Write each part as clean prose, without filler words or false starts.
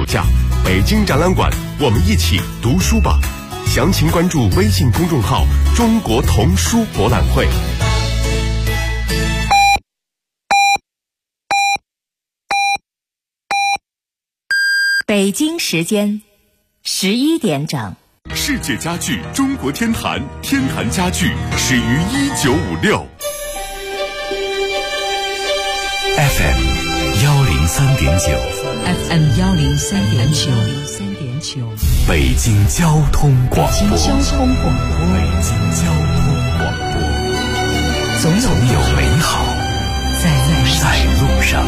价。北京展览馆，我们一起读书吧。详情关注微信公众号中国童书博览会。 北京时间11点整。 世界家具中国天坛，天坛家具始于1956。 FM 103.9 FM 103.9 北京交通广播。 北京交通广播，总有美好在路上。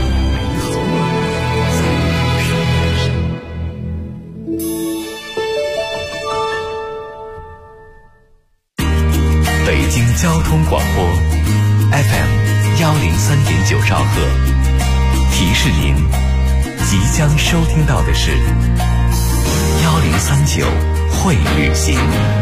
北京交通广播 FM 103.9兆赫，提示您即将收听到的是1039会旅行。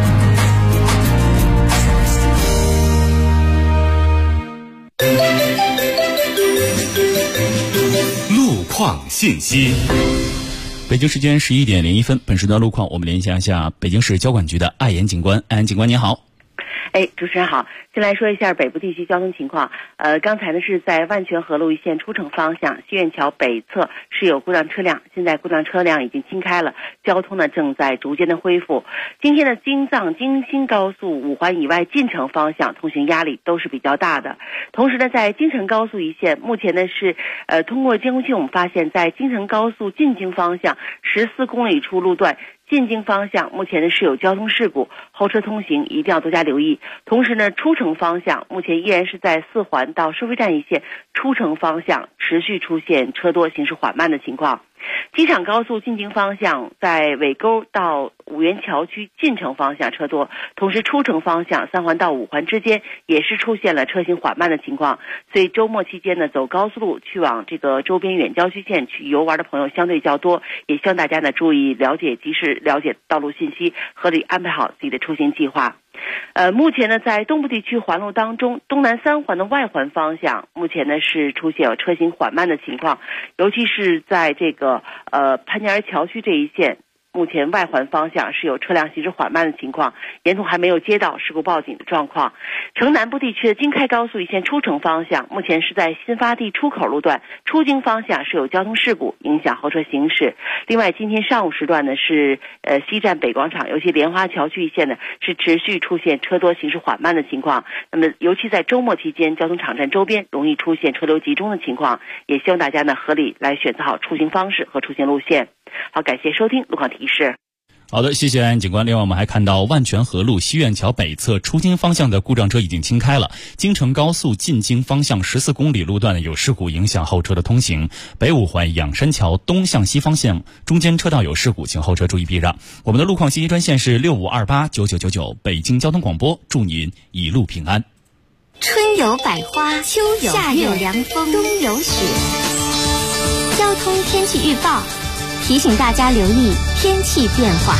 路况信息。 北京时间11点01分，本时段路况我们联系一下北京市交管局的艾岩警官。艾岩警官您好。 主持人好，先来说一下北部地区交通情况。刚才呢是在万泉河路一线出城方向西苑桥北侧是有故障车辆，现在故障车辆已经清开了，交通呢正在逐渐的恢复。今天的京藏京新高速5环以外进城方向通行压力都是比较大的。同时呢，在京承高速一线，目前呢是通过监控器我们发现，在京承高速进京方向14公里处路段进京方向目前呢是有交通事故，后车通行一定要多加留意。同时呢，出城方向目前依然是在4环到收费站一线出城方向持续出现车多行驶缓慢的情况。机场高速进京方向在尾沟到五原桥区进城方向车多，同时出城方向3环到5环之间也是出现了车行缓慢的情况。所以周末期间呢，走高速路去往这个周边远郊区县去游玩的朋友相对较多，也希望大家呢注意及时了解道路信息，合理安排好自己的出行计划。目前呢，在东部地区环路当中，东南3环的外环方向，目前呢是出现有车行缓慢的情况，尤其是在这个潘家园桥区这一线，目前外环方向是有车辆行驶缓慢的情况，沿途还没有接到事故报警的状况。城南部地区的京开高速一线出城方向，目前是在新发地出口路段出京方向是有交通事故，影响后车行驶。另外，今天上午时段呢是西站北广场，尤其莲花桥区一线呢是持续出现车多行驶缓慢的情况。那么，尤其在周末期间，交通场站周边容易出现车流集中的情况，也希望大家呢合理来选择好出行方式和出行路线。好，感谢收听路况提示。 好的，谢谢安警官。另外我们还看到万泉河路西苑桥北侧出京方向的故障车已经清开了，京承高速进京方向14公里路段有事故，影响后车的通行。北5环仰山桥东向西方向中间车道有事故，请后车注意避让。我们的路况信息专线是65289999，北京交通广播，祝您一路平安。 春有百花，秋有夏有凉风，冬有雪。交通天气预报提醒大家留意天气变化。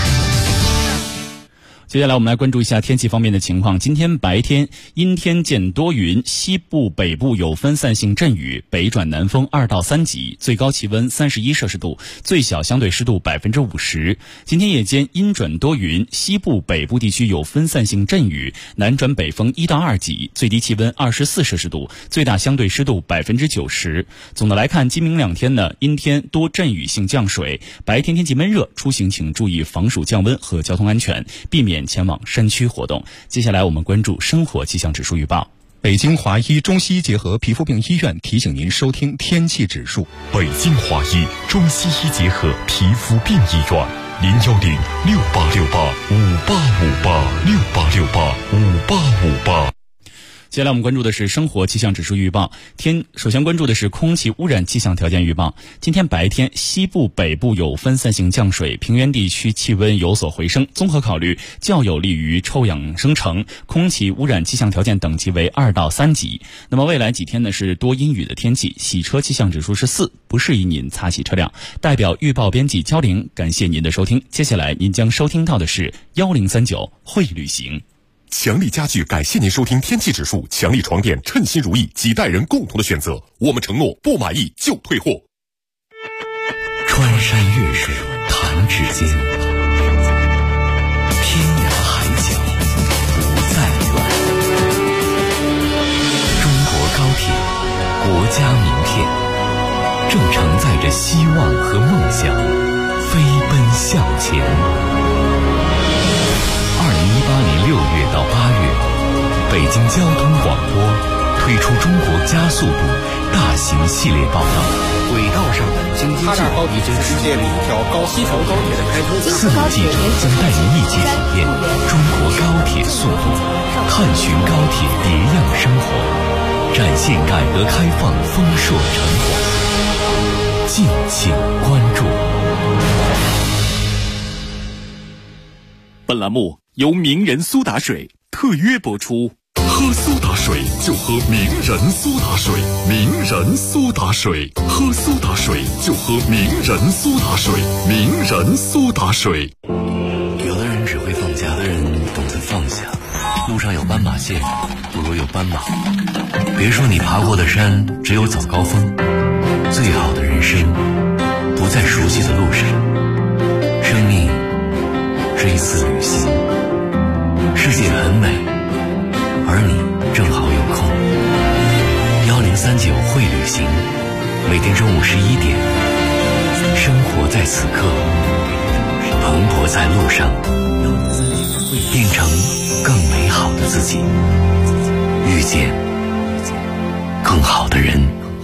接下来我们来关注一下天气方面的情况。今天白天阴天见多云，西部北部有分散性阵雨，北转南风2到3级，最高气温31摄氏度，最小相对湿度50%。今天夜间阴转多云，西部北部地区有分散性阵雨，南转北风1到2级，最低气温24摄氏度，最大相对湿度90%。总的来看，今明两天呢，阴天多阵雨性降水，白天天气闷热，出行请注意防暑降温和交通安全，避免前往山区活动。接下来我们关注生活气象指数预报。 北京华医中西医结合皮肤病医院提醒您收听天气指数。 北京华医中西医结合皮肤病医院，0106868585858，668685858。 接下来我们关注的是生活气象指数预报。首先关注的是空气污染气象条件预报。今天白天西部北部有分散性降水，平原地区气温有所回升，综合考虑较有利于臭氧生成，空气污染气象条件等级为2到3级。那么未来几天呢是多阴雨的天气，洗车气象指数是4，不适宜您擦洗车辆。代表预报编辑焦玲，感谢您的收听。接下来您将收听到的是1039会旅行。 强力家具感谢您收听天气指数，强力床垫称心如意，几代人共同的选择，我们承诺不满意就退货。 穿山越水弹指间，天涯海角不再远。中国高铁，国家名片，正承载着希望和梦想，飞奔向前。2018年6月到8月，北京交通广播推出中国加速度大型系列报道。 轨道上的京津冀高铁是世界里一条西条高铁的开通。 4路记者将带您一起体验中国高铁速度，探寻高铁别样生活，展现改革开放丰硕成果。敬请关注。 本栏目由名人苏打水特约播出。喝苏打水就喝名人苏打水，名人苏打水，喝苏打水就喝名人苏打水，名人苏打水。 有的人只会放假，有的人懂得放下。路上有斑马线，不如有斑马。别说你爬过的山只有早高峰，最好的人生不在熟悉的路上。生命是一次旅行，世界很美，而你正好有空。1039会旅行，每天中午11点，生活在此刻，蓬勃在路上，变成更美好的自己，遇见更好的人。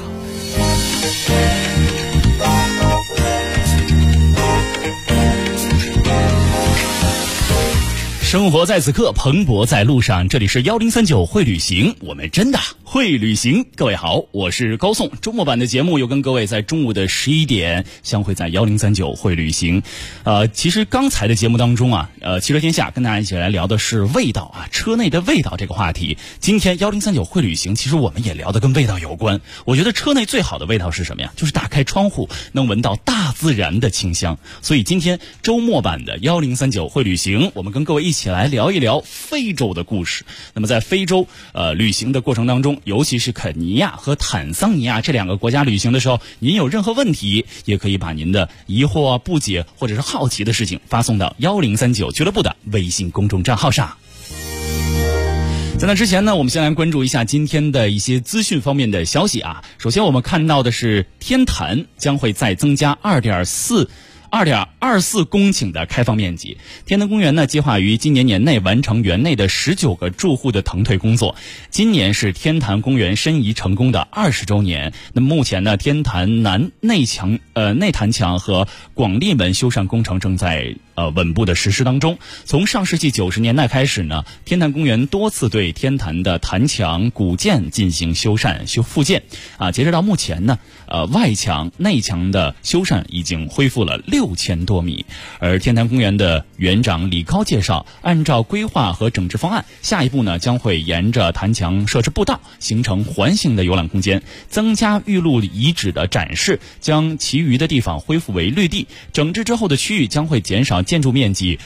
生活在此刻，蓬勃在路上。这里是1039会旅行，我们真的会旅行。各位好，我是高颂。周末版的节目又跟各位在中午的11点相会在1039会旅行。其实刚才的节目当中啊，汽车天下跟大家一起来聊的是味道啊，车内的味道这个话题。今天1039会旅行，其实我们也聊的跟味道有关。我觉得车内最好的味道是什么呀？就是打开窗户能闻到大自然的清香。所以今天周末版的1039会旅行，我们跟各位一起来聊一聊非洲的故事。那么在非洲旅行的过程当中，尤其是肯尼亚和坦桑尼亚这两个国家旅行的时候，您有任何问题也可以把您的疑惑啊、不解或者是好奇的事情发送到1039俱乐部的微信公众账号上。在那之前呢，我们先来关注一下今天的一些资讯方面的消息啊。首先我们看到的是天坛将会再增加2.24公顷的开放面积。天坛公园呢，计划于今年年内完成园内的19个住户的腾退工作。今年是天坛公园申遗成功的20周年。那么目前呢，天坛南内坛墙和广利门修缮工程正在稳步的实施当中。从上世纪90年代开始呢，天坛公园多次对天坛的坛墙、古建进行修缮、复建啊。截止到目前呢，外墙、内墙的修缮已经恢复了6000多米。而天坛公园的园长李高介绍，按照规划和整治方案，下一步呢将会沿着坛墙设置步道，形成环形的游览空间，增加玉鹿遗址的展示，将其余的地方恢复为绿地。整治之后的区域将会减少建筑面积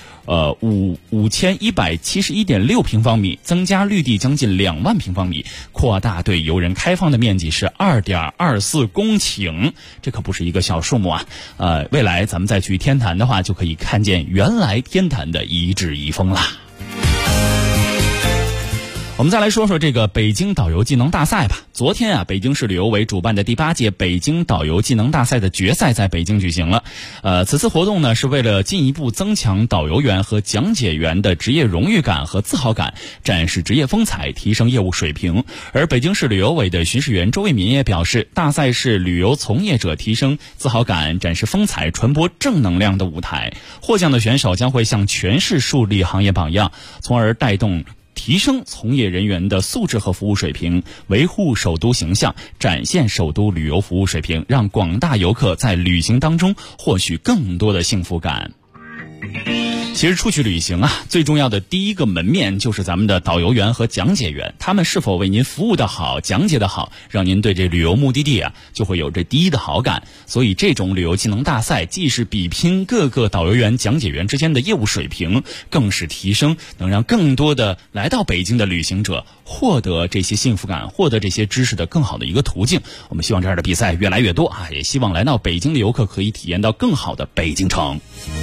5171.6平方米，增加绿地将近2万平方米，扩大对游人开放的面积是2.24公顷，这可不是一个小数目啊！未来咱们再去天坛的话，就可以看见原来天坛的遗址遗风啦。我们再来说说这个北京导游技能大赛吧。昨天啊，北京市旅游委主办的第8届北京导游技能大赛的决赛在北京举行了。此次活动呢，是为了进一步增强导游员和讲解员的职业荣誉感和自豪感，展示职业风采，提升业务水平。而北京市旅游委的巡视员周卫民也表示，大赛是旅游从业者提升自豪感、展示风采、传播正能量的舞台。获奖的选手将会向全市树立行业榜样，从而带动提升从业人员的素质和服务水平，维护首都形象，展现首都旅游服务水平，让广大游客在旅行当中获取更多的幸福感。 其实出去旅行啊，最重要的第一个门面就是咱们的导游员和讲解员，他们是否为您服务的好、讲解的好，让您对这旅游目的地啊就会有这第一的好感。所以这种旅游技能大赛既是比拼各个导游员、讲解员之间的业务水平，更是提升能让更多的来到北京的旅行者获得这些幸福感、获得这些知识的更好的一个途径。我们希望这样的比赛越来越多啊，也希望来到北京的游客可以体验到更好的北京城。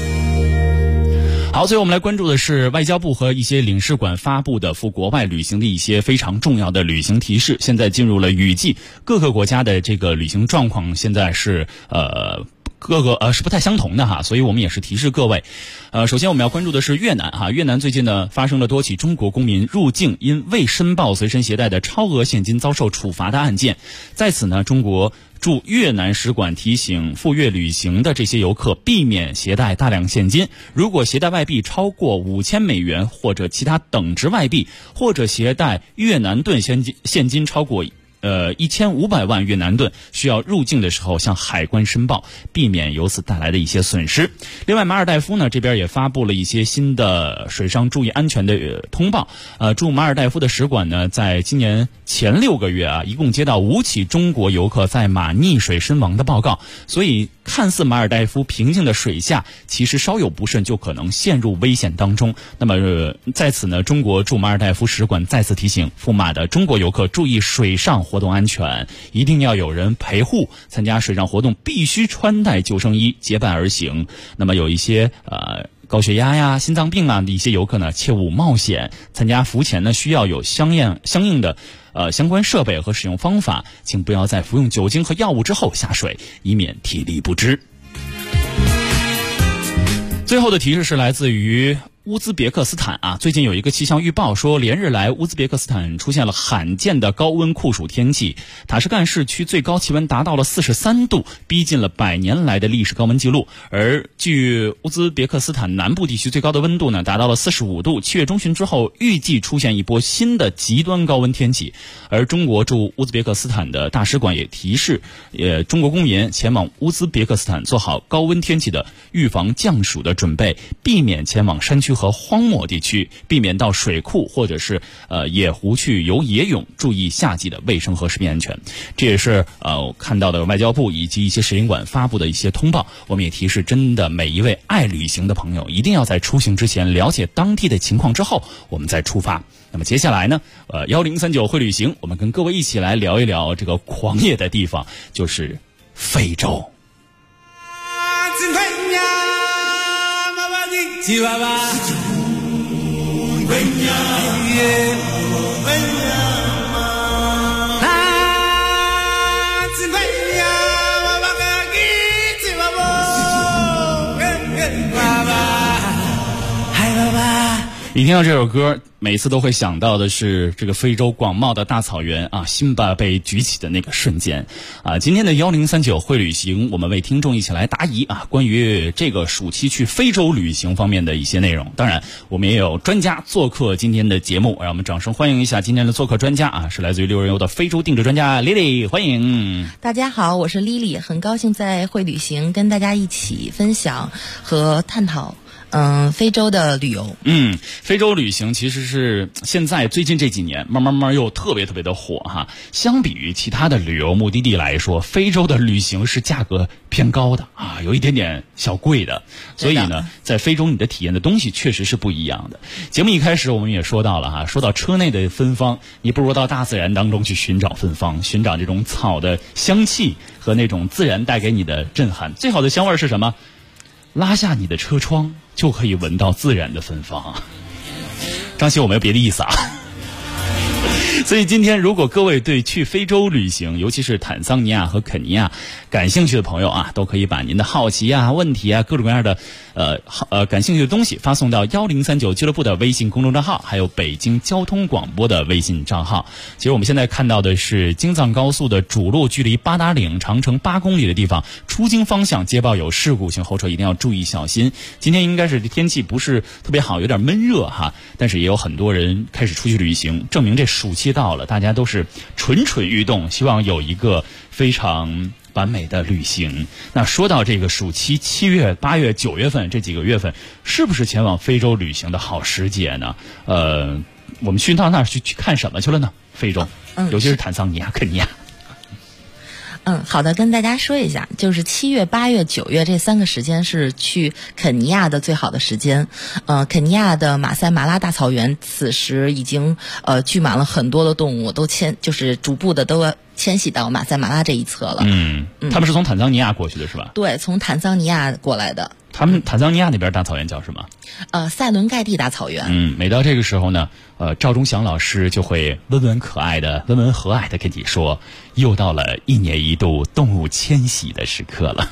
好，最后我们来关注的是外交部和一些领事馆发布的赴国外旅行的一些非常重要的旅行提示。现在进入了雨季，各个国家的这个旅行状况现在是各个是不太相同的哈，所以我们也是提示各位。首先我们要关注的是越南哈，越南最近呢发生了多起中国公民入境因未申报随身携带的超额现金遭受处罚的案件。在此呢，中国驻越南使馆提醒赴越旅行的这些游客避免携带大量现金，如果携带外币超过5000美元或者其他等值外币，或者携带越南盾现金超过1500万越南盾，需要入境的时候向海关申报，避免由此带来的一些损失。另外，马尔代夫呢这边也发布了一些新的水上注意安全的通报。驻马尔代夫的使馆呢，在今年前6个月啊，一共接到5起中国游客在马溺水身亡的报告。所以，看似马尔代夫平静的水下，其实稍有不慎就可能陷入危险当中。那么，在此呢，中国驻马尔代夫使馆再次提醒赴马的中国游客注意水上活动安全，一定要有人陪护，参加水上活动必须穿戴救生衣，结伴而行。那么有一些高血压呀、心脏病啊的一些游客呢，切勿冒险。参加浮潜呢，需要有相应的相关设备和使用方法，请不要在服用酒精和药物之后下水，以免体力不支。最后的提示是来自于乌兹别克斯坦啊，最近有一个气象预报说，连日来乌兹别克斯坦出现了罕见的高温酷暑天气，塔什干市区最高气温达到了43度，逼近了100年来的历史高温记录。而据乌兹别克斯坦南部地区最高的温度呢，达到了45度。7月中旬之后，预计出现一波新的极端高温天气。而中国驻乌兹别克斯坦的大使馆也提示，中国公民前往乌兹别克斯坦做好高温天气的预防降暑的准备，避免前往山区和荒漠地区，避免到水库或者是野湖去游野泳，注意夏季的卫生和食品安全。这也是我看到的外交部以及一些使领馆发布的一些通报。我们也提示，真的每一位爱旅行的朋友，一定要在出行之前了解当地的情况之后，我们再出发。那么接下来呢，1039会旅行，我们跟各位一起来聊一聊这个狂野的地方，就是非洲。一听到这首歌，每次都会想到的是这个非洲广袤的大草原啊，辛巴被举起的那个瞬间啊。今天的1039会旅行，我们为听众一起来答疑啊，关于这个暑期去非洲旅行方面的一些内容。当然，我们也有专家做客今天的节目，让我们掌声欢迎一下今天的做客专家啊，是来自于6人游的非洲定制专家 Lily， 欢迎。 大家好，我是 Lily， 很高兴在会旅行跟大家一起分享和探讨非洲的旅游。 非洲旅行其实是现在最近这几年慢慢又特别的火哈。相比于其他的旅游目的地来说，非洲的旅行是价格偏高的啊，有一点点小贵的。所以呢，在非洲你的体验的东西确实是不一样的。节目一开始我们也说到了哈，说到车内的芬芳，你不如到大自然当中去寻找芬芳，寻找这种草的香气和那种自然带给你的震撼。最好的香味是什么？拉下你的车窗，就可以闻到自然的芬芳。张琪，我没有别的意思啊。所以今天如果各位对去非洲旅行，尤其是坦桑尼亚和肯尼亚感兴趣的朋友啊，都可以把您的好奇啊、问题啊、各种各样的感兴趣的东西发送到1039俱乐部的微信公众账号，还有北京交通广播的微信账号。其实我们现在看到的是京藏高速的主路，距离八达岭长城8公里的地方，出京方向接报有事故，请后车一定要注意小心。今天应该是天气不是特别好，有点闷热哈，但是也有很多人开始出去旅行，证明这暑期到了，大家都是蠢蠢欲动，希望有一个非常完美的旅行。那说到这个暑期7月、8月、9月份这几个月份，是不是前往非洲旅行的好时节呢？我们去到那儿去看什么去了呢？非洲，尤其是坦桑尼亚、肯尼亚。 好的，跟大家说一下，就是7月、8月、9月这3个时间是去肯尼亚的最好的时间。肯尼亚的马赛马拉大草原此时已经聚满了很多的动物，就是逐步的都要迁徙到马赛马拉这一侧了。 他们是从坦桑尼亚过去的是吧？ 对，从坦桑尼亚过来的。 他们坦桑尼亚那边大草原叫什么？ 塞伦盖蒂大草原。 每到这个时候呢，赵忠祥老师就会温文和蔼的跟你说，又到了1年1度动物迁徙的时刻了。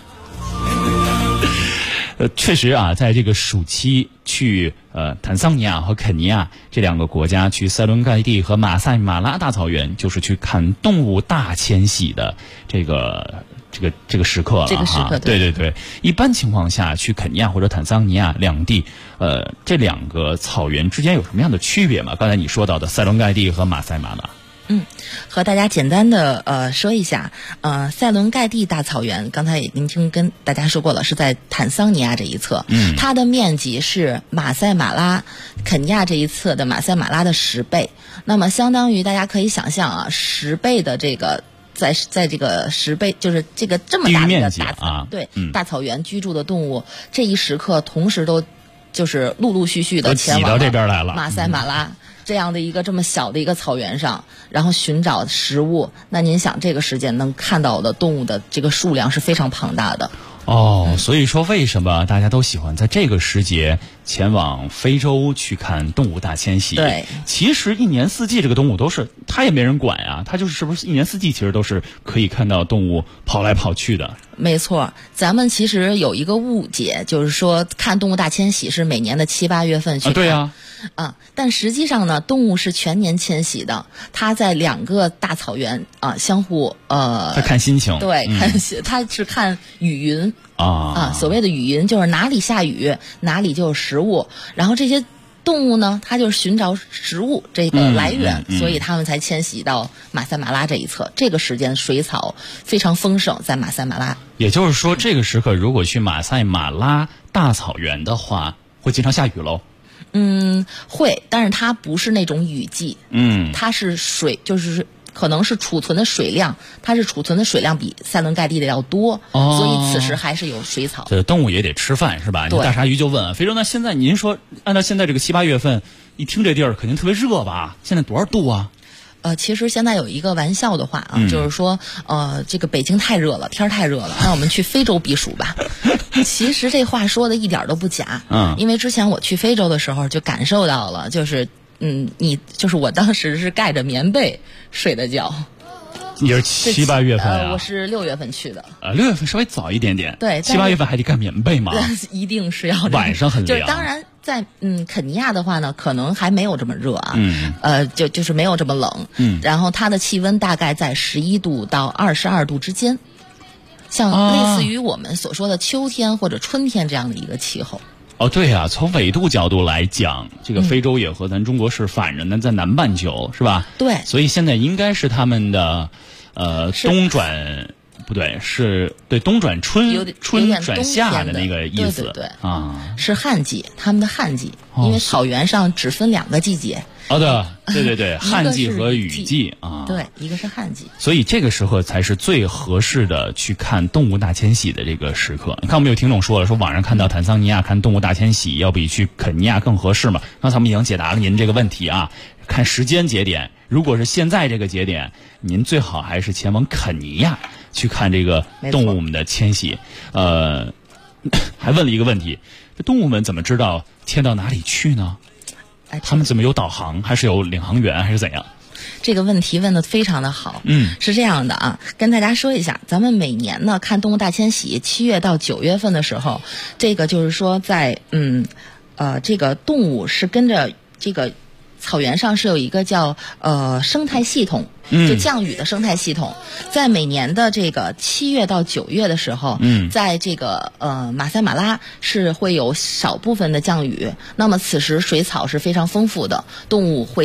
确实啊，在这个暑期去坦桑尼亚和肯尼亚这2个国家，去塞伦盖蒂和马赛马拉大草原，就是去看动物大迁徙的这个时刻了。 这个时刻， 对。一般情况下，去肯尼亚或者坦桑尼亚两地，这2个草原之间有什么样的区别吗？刚才你说到的塞伦盖蒂和马赛马拉。 和大家简单的说一下，塞伦盖蒂大草原，刚才您听跟大家说过了，是在坦桑尼亚这一侧，它的面积是马赛马拉肯尼亚这一侧的马赛马拉的10倍，那么相当于大家可以想象啊，10倍的这个。在这个10倍，就是这个这么大的一个大草，大草原居住的动物，这一时刻同时都就是陆续的前往到这边来了马赛马拉这样的一个这么小的一个草原上，然后寻找食物。那您想，这个时间能看到的动物的这个数量是非常庞大的。 所以说为什么大家都喜欢在这个时节前往非洲去看动物大迁徙？ 对， 其实1年4季这个动物都是，它也没人管啊，它是不是1年4季其实都是可以看到动物跑来跑去的？ 没错，咱们其实有一个误解，就是说看动物大迁徙是每年的7、8月份去看。 对啊。 但实际上呢，动物是全年迁徙的，它在2个大草原相互它看心情。 对，它是看雨云所谓的雨云就是哪里下雨哪里就有食物，然后这些动物呢，它就是寻找食物这个来源，所以它们才迁徙到马赛马拉这一侧。这个时间水草非常丰盛，在马赛马拉。 也就是说，这个时刻如果去马赛马拉大草原的话，会经常下雨喽。 会，但是它不是那种雨季。它是水，就是可能是储存的水量，它是储存的水量比塞伦盖蒂的要多，所以此时还是有水草。 这动物也得吃饭是吧？你大鲨鱼就问非洲，那现在您说按照现在这个7、8月份，一听这地儿肯定特别热吧？现在多少度啊？ 其实现在有一个玩笑的话就是说，这个北京太热了，天太热了，那我们去非洲避暑吧。其实这话说的一点都不假，因为之前我去非洲的时候就感受到了，就是我当时是盖着棉被睡的觉。 你是7、8月份啊？ 我是6月份去的。 6月份稍微早一点点。 对 ，7、8月份还得盖棉被吗？ 一定是要晚上很凉。 就是当然在肯尼亚的话呢，可能还没有这么热啊。就是没有这么冷。然后它的气温大概在11度到22度之间，像类似于我们所说的秋天或者春天这样的一个气候。 对啊，从纬度角度来讲，这个非洲也和咱中国是反着的，在南半球是吧？ 对， 所以现在应该是他们的冬转不对，是对冬转春转夏的那个意思。 对是旱季，他们的旱季，因为草原上只分2个季节。 对，旱季和雨季对，一个是旱季， 所以这个时候才是最合适的去看动物大迁徙的这个时刻。你看，我们有听众说了，说网上看到坦桑尼亚看动物大迁徙要比去肯尼亚更合适嘛？刚才我们已经解答了您这个问题啊。看时间节点，如果是现在这个节点，您最好还是前往肯尼亚去看这个动物们的迁徙。还问了一个问题，这动物们怎么知道迁到哪里去呢？他们怎么有导航，还是有领航员，还是怎样？ 这个问题问得非常的好。是这样的啊，跟大家说一下，咱们每年呢看动物大迁徙，7月到9月份的时候，这个就是说在这个动物是跟着这个草原上是有一个叫生态系统，就降雨的生态系统，在每年的这个7月到9月的时候，在这个马赛马拉是会有少部分的降雨，那么此时水草是非常丰富的，动物会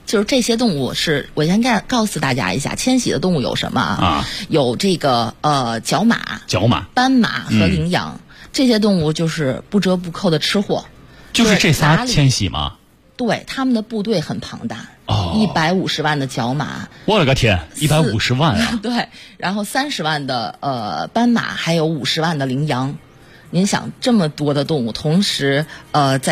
就是这些动物我先告诉大家一下，迁徙的动物有什么啊？有这个角马、斑马和羚羊，这些动物就是不折不扣的吃货。 就是这仨迁徙吗？ 对，他们的部队很庞大，150万的角马， 我了个天，150万啊！ 对，然后30万的斑马，还有50万的羚羊。您想这么多的动物，同时在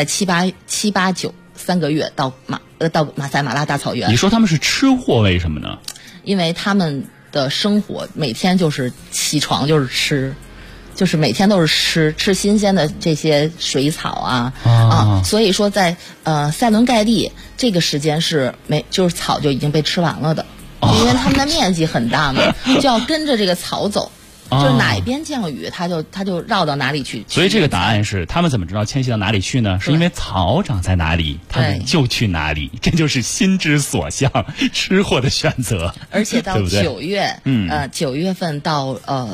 7、8、9 3个月到马赛马拉大草原。 你说他们是吃货，为什么呢？ 因为他们的生活每天就是起床就是吃。就是每天都是吃新鲜的这些水草啊，所以说在塞伦盖蒂这个时间就是草就已经被吃完了的，因为它们的面积很大嘛，就要跟着这个草走。就是哪一边降雨，它就绕到哪里去。 所以这个答案是，他们怎么知道迁徙到哪里去呢？是因为草长在哪里，他们就去哪里。这就是心之所向，吃货的选择。 而且到9月，9月份到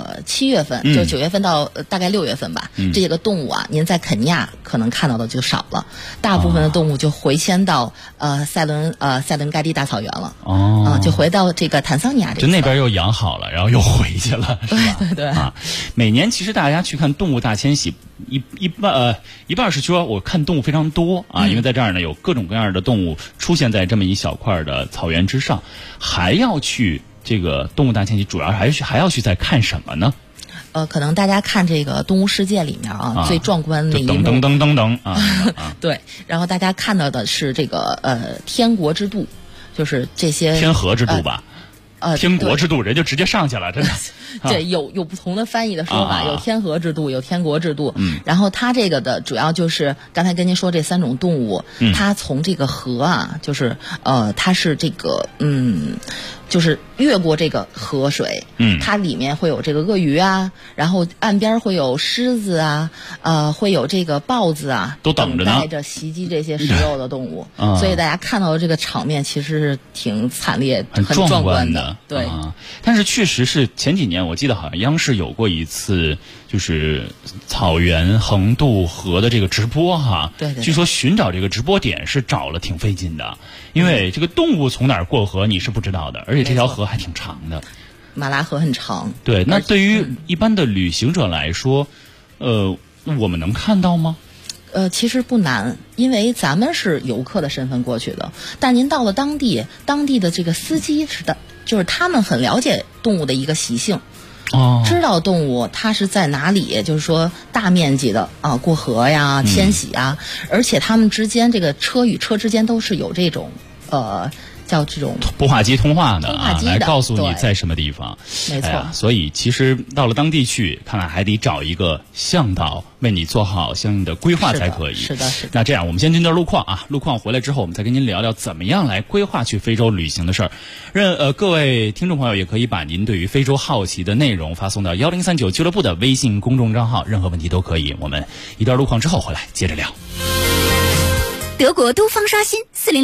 7月份，就9月份到大概6月份吧，这个动物啊，您在肯尼亚可能看到的就少了，大部分的动物就回迁到塞伦盖蒂大草原了。就回到这个坦桑尼亚这边。 就那边又养好了，然后又回去了，是吧？ 对啊，每年其实大家去看动物大迁徙，一半是说我看动物非常多啊，因为在这儿呢有各种各样的动物出现在这么一小块的草原之上，还要去这个动物大迁徙，主要还要去再看什么呢？ 可能大家看这个动物世界里面最壮观的一幕， 噔对，然后大家看到的是这个天国之渡，就是这些天河之渡吧。天国之渡，人就直接上去了，真的。 对，有不同的翻译的说法，有天河之渡，有天国之渡。然后它这个的主要就是刚才跟您说这3种动物，它从这个河啊，就是它是这个就是越过这个河水，它里面会有这个鳄鱼啊，然后岸边会有狮子啊，会有这个豹子啊， 都等着呢， 待着袭击这些食肉的动物。所以大家看到的这个场面其实是挺惨烈、很壮观的。对， 但是确实是前几年我记得好像央视有过一次就是草原横渡河的这个直播哈。 对。 据说寻找这个直播点是找了挺费劲的，因为这个动物从哪儿过河你是不知道的，而且这条河还挺长的。 马拉河很长。 对，那对于一般的旅行者来说，我们能看到吗？ 其实不难，因为咱们是游客的身份过去的，但您到了当地的这个司机就是他们很了解动物的一个习性，知道动物它是在哪里，就是说大面积的过河呀、迁徙啊，而且他们之间这个车与车之间都是有这种叫这种拨话机通话的来告诉你在什么地方。 没错。 所以其实到了当地去，看来还得找一个向导为你做好相应的规划才可以。 是的。 那这样，我们先听段路况啊，路况回来之后，我们再跟您聊聊怎么样来规划去非洲旅行的事儿。各位听众朋友也可以把您对于非洲好奇的内容发送到1039俱乐部的微信公众账号，任何问题都可以。我们一段路况之后回来接着聊。 德国都方刷新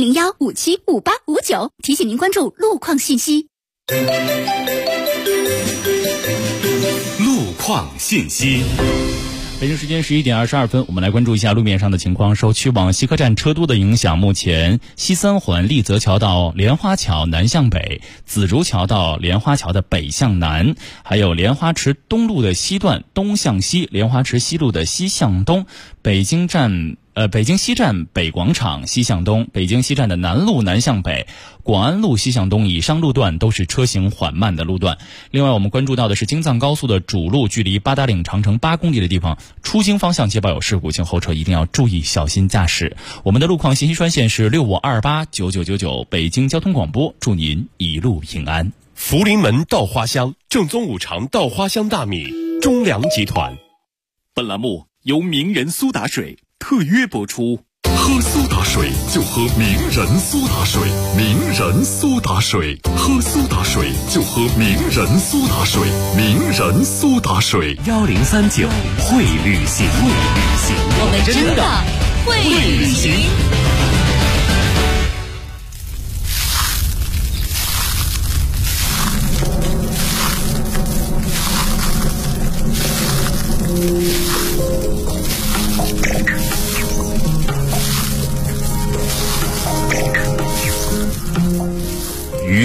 4001575859，提醒您关注路况信息。 路况信息。 北京时间11点22分，我们来关注一下路面上的情况。受去往西客站车都的影响，目前西三环立泽桥到莲花桥南向北，紫竹桥到莲花桥的北向南，还有莲花池东路的西段东向西，莲花池西路的西向东，北京西站北广场西向东，北京西站的南路南向北，广安路西向东以上路段都是车行缓慢的路段。另外我们关注到的是京藏高速的主路，距离八达岭长城8公里的地方，出京方向接报有事故，请后车一定要注意小心驾驶。我们的路况信息专线是65289999，北京交通广播，祝您一路平安。 福临门稻花香，正宗五常稻花香大米，中粮集团。 本栏目由名人苏打水特约播出。 喝苏打水就喝名人苏打水，名人苏打水，喝苏打水就喝名人苏打水，名人苏打水。 1039会旅行， 我们真的会旅行。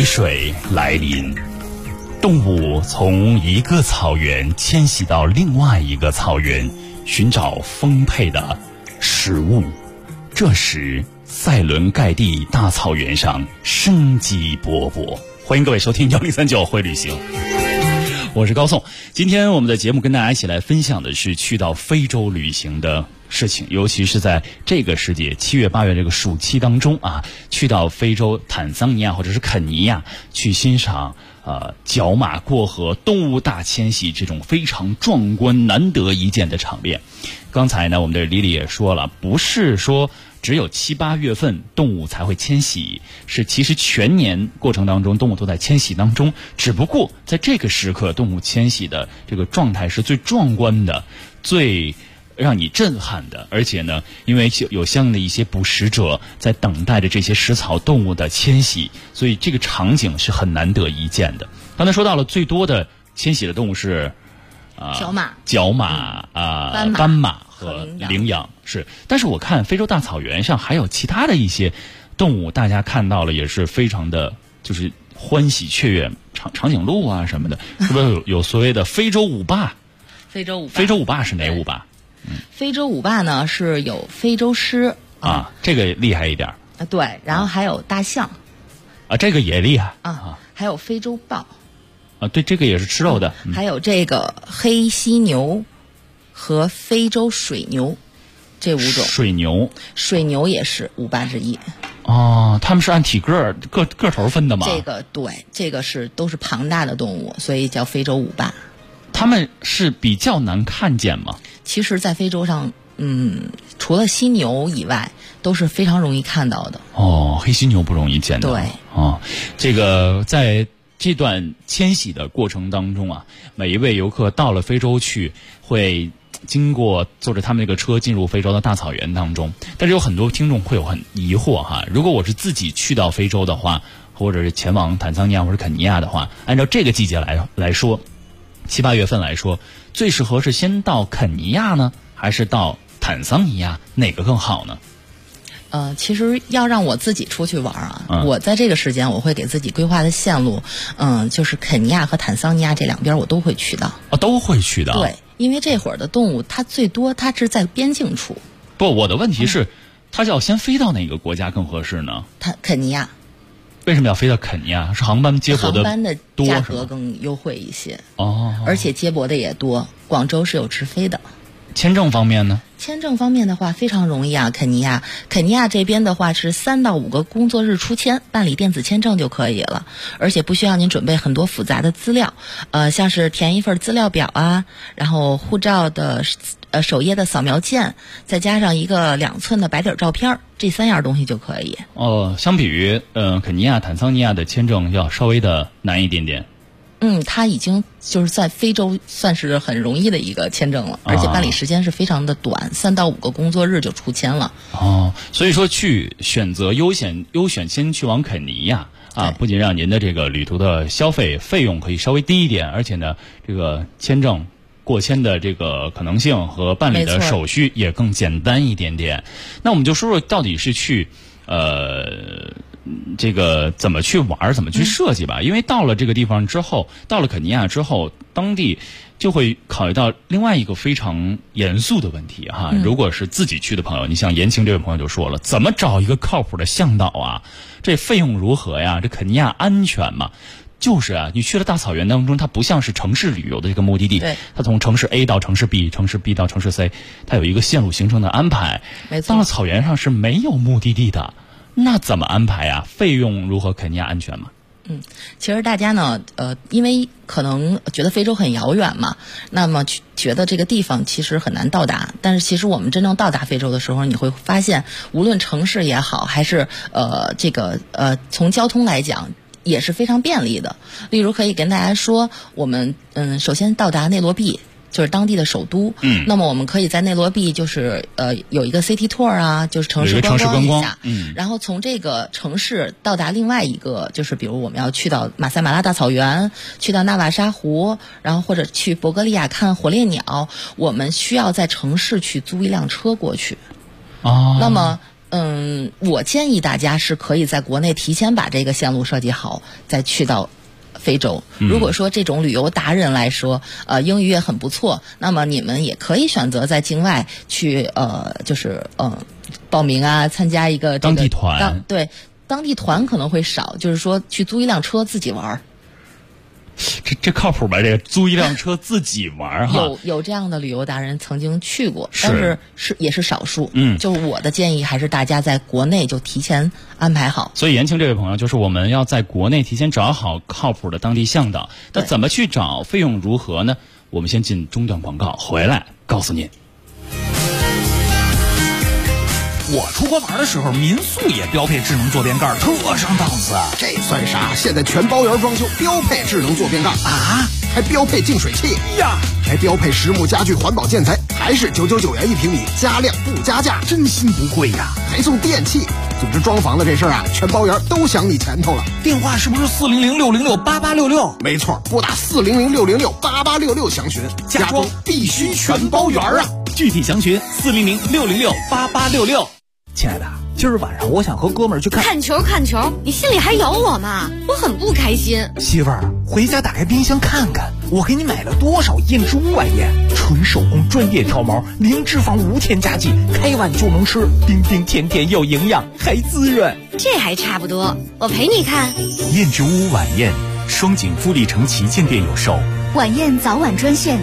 雨水来临，动物从一个草原迁徙到另外一个草原，寻找丰沛的食物。这时，塞伦盖蒂大草原上生机勃勃。欢迎各位收听1039会旅行，我是高颂。今天我们的节目跟大家一起来分享的是去到非洲旅行的事情，尤其是在这个时节7月8月这个暑期当中啊，去到非洲坦桑尼亚或者是肯尼亚去欣赏角马过河、动物大迁徙这种非常壮观难得一见的场面。刚才呢我们的李李也说了，不是说只有7、8月份动物才会迁徙，是其实全年过程当中动物都在迁徙当中，只不过在这个时刻动物迁徙的这个状态是最壮观的，最让你震撼的，而且呢因为有相应的一些捕食者在等待着这些食草动物的迁徙，所以这个场景是很难得一见的。刚才说到了最多的迁徙的动物是角马斑马和羚羊是，但是我看非洲大草原上还有其他的一些动物，大家看到了也是非常的就是欢喜雀跃，长颈鹿啊什么的，是不是有所谓的非洲舞霸？ 非洲舞霸是哪舞霸？ 非洲舞霸呢是有非洲狮啊，这个厉害一点对，然后还有大象这个也厉害还有非洲豹对，这个也是吃肉的还有这个黑犀牛和非洲水牛，这5种。水牛也是舞霸之一他们是按体个头分的吗？ 这个都是庞大的动物，所以叫非洲舞霸。 他们是比较难看见吗？ 其实在非洲上除了犀牛以外都是非常容易看到的黑犀牛不容易见到。 对这个在这段迁徙的过程当中啊，每一位游客到了非洲去会经过坐着他们那个车进入非洲的大草原当中，但是有很多听众会有很疑惑哈，如果我是自己去到非洲的话，或者是前往坦桑尼亚或者肯尼亚的话，按照这个季节来说7、8月份来说，最适合是先到肯尼亚呢，还是到坦桑尼亚，哪个更好呢？ 其实要让我自己出去玩我在这个时间我会给自己规划的线路，就是肯尼亚和坦桑尼亚这两边我都会去到。 都会去到。 对，因为这会儿的动物它最多它是在边境处。 不，我的问题是，它要先飞到哪个国家更合适呢？ 肯尼亚。 为什么要飞到肯尼亚？是航班接驳的多， 航班的价格更优惠一些而且接驳的也多。广州是有直飞的。 签证方面呢？ 签证方面的话非常容易肯尼亚这边的话是3到5个工作日出签，办理电子签证就可以了，而且不需要您准备很多复杂的资料，像是填一份资料表然后护照的首页的扫描件，再加上一个2寸的白底照片，这3样东西就可以。 相比于肯尼亚、坦桑尼亚的签证要稍微的难一点点。 它已经就是在非洲算是很容易的一个签证了，而且办理时间是非常的短，3到5个工作日就出签了。 所以说去选择优选先去往肯尼亚不仅让您的这个旅途的费用可以稍微低一点，而且呢，这个签证过签的这个可能性和办理的手续也更简单一点点。那我们就说说到底是去这个怎么去玩，怎么去设计吧。因为到了这个地方之后，到了肯尼亚之后，当地就会考虑到另外一个非常严肃的问题如果是自己去的朋友，你像延庆这位朋友就说了，怎么找一个靠谱的向导这费用如何呀？这肯尼亚安全吗？就是你去了大草原当中，它不像是城市旅游的这个目的地，它从城市 A 到城市 B， 城市 B 到城市 C， 它有一个线路行程的安排。 没错。 到了草原上是没有目的地的，那怎么安排费用如何？肯尼亚安全吗？ 其实大家呢，因为可能觉得非洲很遥远嘛，那么觉得这个地方其实很难到达。但是其实我们真正到达非洲的时候，你会发现，无论城市也好，还是从交通来讲，也是非常便利的。例如可以跟大家说，我们首先到达内罗毕。就是当地的首都，那么我们可以在内罗毕就是有一个 city tour 就是城市观光一下，然后从这个城市到达另外一个，就是比如我们要去到马赛马拉大草原，去到纳瓦沙湖，然后或者去伯格利亚看火烈鸟，我们需要在城市去租一辆车过去。那么我建议大家是可以在国内提前把这个线路设计好，再去到非洲。如果说这种旅游达人来说，英语也很不错，那么你们也可以选择在境外去，报名啊，参加一个当地团。 对，当地团可能会少，就是说去租一辆车自己玩。 这靠谱吧？这个租一辆车自己玩哈， 有这样的旅游达人曾经去过，但是也是少数。就是我的建议还是大家在国内就提前安排好。 所以延庆这位朋友，就是我们要在国内提前找好靠谱的当地向导。那怎么去找？费用如何呢？我们先进中段广告，回来告诉您。 我出国玩的时候，民宿也标配智能坐便盖，特上档次。 这算啥？现在全包圆装修标配智能坐便盖啊， 还标配净水器呀， 还标配实木家具环保建材，还是999元1平米，加量不加价， 真心不贵呀。 还送电器，总之装房的这事儿啊，全包圆都想你前头了。 电话是不是400-606-8866？ 没错，拨打400-606-8866详询，家装必须全包圆啊！ 具体详询400-606-8866。亲爱的，今儿晚上我想和哥们儿去看球，你心里还有我吗？我很不开心。 媳妇儿，回家打开冰箱看看，我给你买了多少燕之屋晚宴，纯手工专业挑毛，零脂肪无添加剂，开碗就能吃，冰冰甜甜有营养，还滋润。 这还差不多，我陪你看。 燕之屋晚宴，双井富力城旗舰店有售。 晚宴早晚专线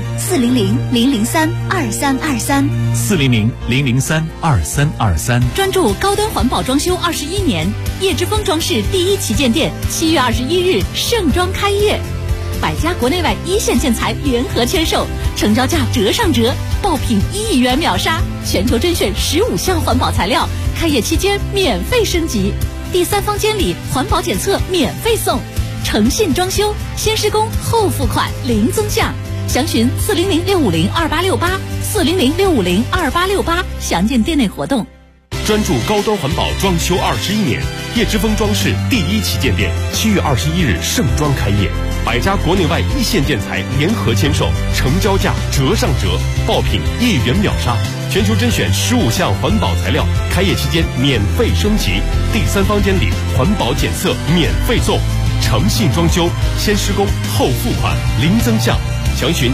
400-003-2323，400-003-2323。 专注高端环保装修21年，叶之峰装饰第一旗舰店7月21日盛装开业，100家国内外一线建材联合签售，成交价折上折，爆品1亿元秒杀，全球甄选15项环保材料，开业期间免费升级，第三方监理环保检测免费送。诚信装修，先施工后付款零增项，详询400-650-2868，400-650-2868，详见店内活动。 专注高端环保装修21年，叶之峰装饰第一旗舰店7月21日盛装开业，100家国内外一线建材联合签售，成交价折上折，爆品1亿元秒杀，全球甄选15项环保材料，开业期间免费升级，第三方监理环保检测免费送。诚信装修，先施工后付款零增项，详询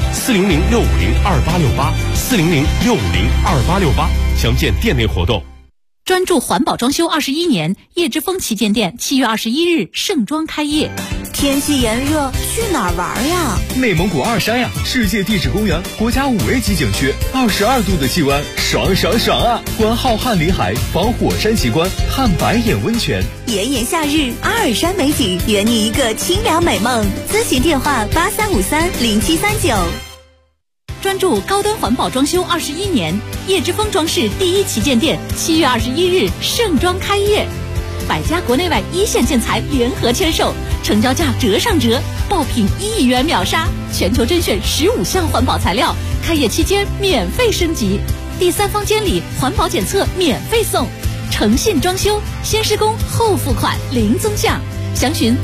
400-650-2868，400-650-2868，详见店内活动。 专注环保装修21年，叶之峰旗舰店7月21日盛装开业。 天气炎热，去哪儿玩呀？ 内蒙古二山呀，世界地质公园，国家5A级景区，22度的气温，爽啊！观浩瀚林海，访火山奇观，看白眼温泉。 炎炎夏日，阿尔山美景，圆你一个清凉美梦。咨询电话83530739。 专注高端环保装修21年，叶之峰装饰第一旗舰店7月21日盛装开业，100家国内外一线建材联合签售，成交价折上折，爆品1亿元秒杀，全球甄选15项环保材料，开业期间免费升级，第三方监理环保检测免费送。诚信装修，先施工后付款零增项，详询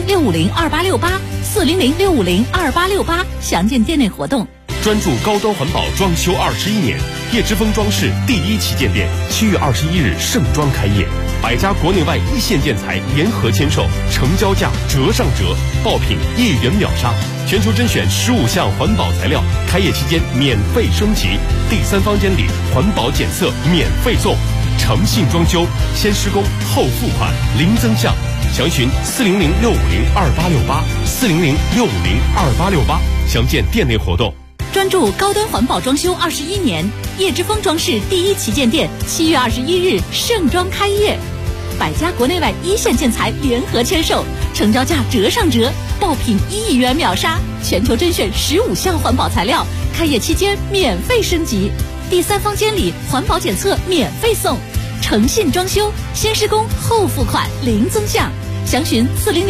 400-650-2868，400-650-2868，详见店内活动。 专注高端环保装修21年，叶之峰装饰第一旗舰店7月21日盛装开业，100家国内外一线建材联合签售，成交价折上折，爆品1亿元秒杀，全球甄选15项环保材料，开业期间免费升级，第三方监理环保检测免费送。诚信装修，先施工后付款零增项，详询400-650-2868，400-650-2868，详见店内活动。 专注高端环保装修21年，叶之峰装饰第一旗舰店7月21日盛装开业，100家国内外一线建材联合签售，成交价折上折，爆品1亿元秒杀，全球甄选15项环保材料，开业期间免费升级，第三方监理环保检测免费送。诚信装修，先施工后付款零增项，详询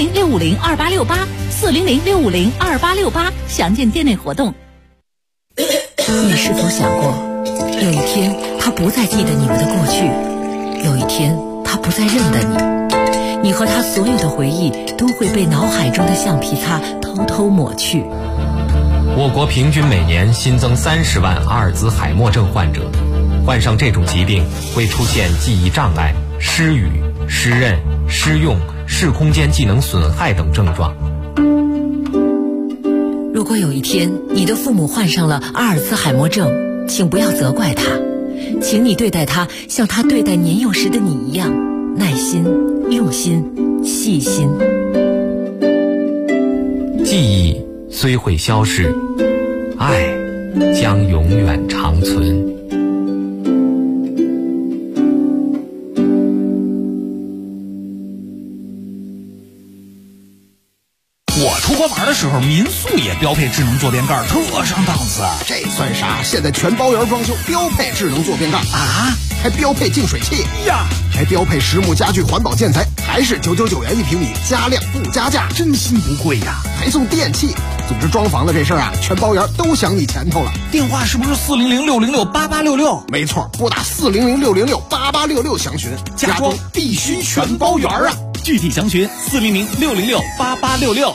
400-650-2868，400-650-2868，详见店内活动。 你是否想过，有一天他不再记得你们的过去，有一天他不再认得你，你和他所有的回忆都会被脑海中的橡皮擦偷偷抹去。 我国平均每年新增30万阿尔兹海默症患者， 患上这种疾病会出现记忆障碍、失语、失认、失用、视空间技能损害等症状。 如果有一天你的父母患上了阿尔茨海默症，请不要责怪他，请你对待他像他对待年幼时的你一样，耐心、用心、细心。 记忆虽会消逝，爱将永远长存。 我出国玩的时候，民宿也标配智能坐便盖，特上档次。 这算啥？现在全包圆装修标配智能坐便盖啊，还标配净水器呀，还标配实木家具环保建材，还是999元1平米，加量不加价， 真心不贵呀！ 还送电器。总之装房子这事儿啊，全包圆都想你前头了。 电话是不是400-606-8866？ 没错，拨打400-606-8866详询，家装必须全包圆啊！ 具体详询400-606-8866。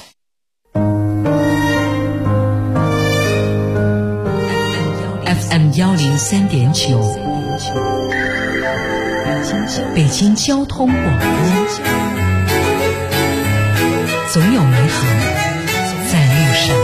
FM 103.9，北京交通广播，总有美好在路上。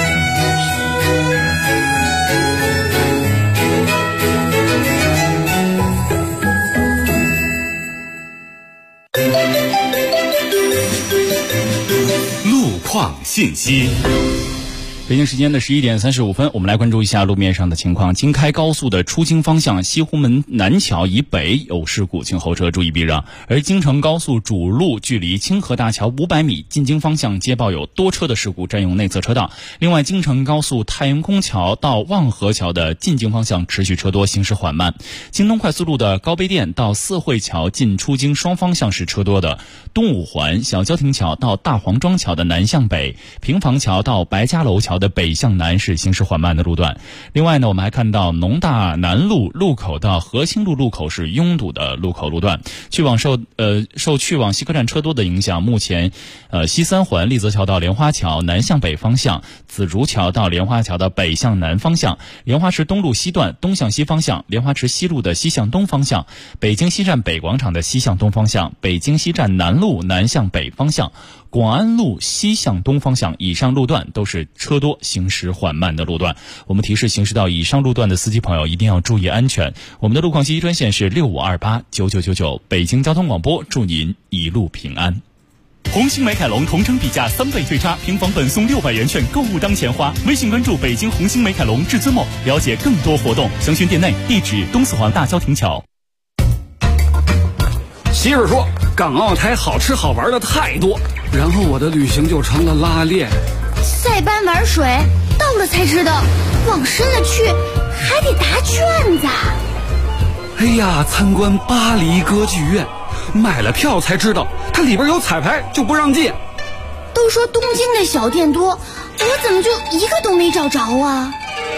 路况信息。 北京时间的11点35分，我们来关注一下路面上的情况。京开高速的出京方向西湖门南桥以北有事故，请后车注意避让。而京承高速主路距离清河大桥500米，进京方向接报有多车的事故，占用内侧车道。另外，京承高速太阳宫桥到望河桥的进京方向持续车多，行驶缓慢。京东快速路的高碑店到四惠桥进出京双方向是车多的。东五环小交亭桥到大黄庄桥的南向北，平房桥到白家楼桥的北向南是行驶缓慢的路段。另外呢，我们还看到农大南路路口到和清路路口是拥堵的路口路段。受去往西客站车多的影响，目前西三环立泽桥到莲花桥南向北方向，紫竹桥到莲花桥的北向南方向，莲花池东路西段东向西方向，莲花池西路的西向东方向，北京西站北广场的西向东方向，北京西站南路南向北方向，广安路西向东方向以上路段都是车多行驶缓慢的路段。我们提示行驶到以上路段的司机朋友一定要注意安全。我们的路况信息专线是65289999，北京交通广播，祝您一路平安。 红星美凯龙同城比价3倍对差，平房本送600元券，购物当钱花。微信关注北京红星美凯龙至尊梦，了解更多活动，详询店内，地址东四环大交亭桥。 媳妇说港澳台好吃好玩的太多，然后我的旅行就成了拉练。 塞班玩水到了才知道，往深了去还得答卷子。 哎呀，参观巴黎歌剧院，买了票才知道它里边有彩排，就不让进。 都说东京的小店多，我怎么就一个都没找着啊？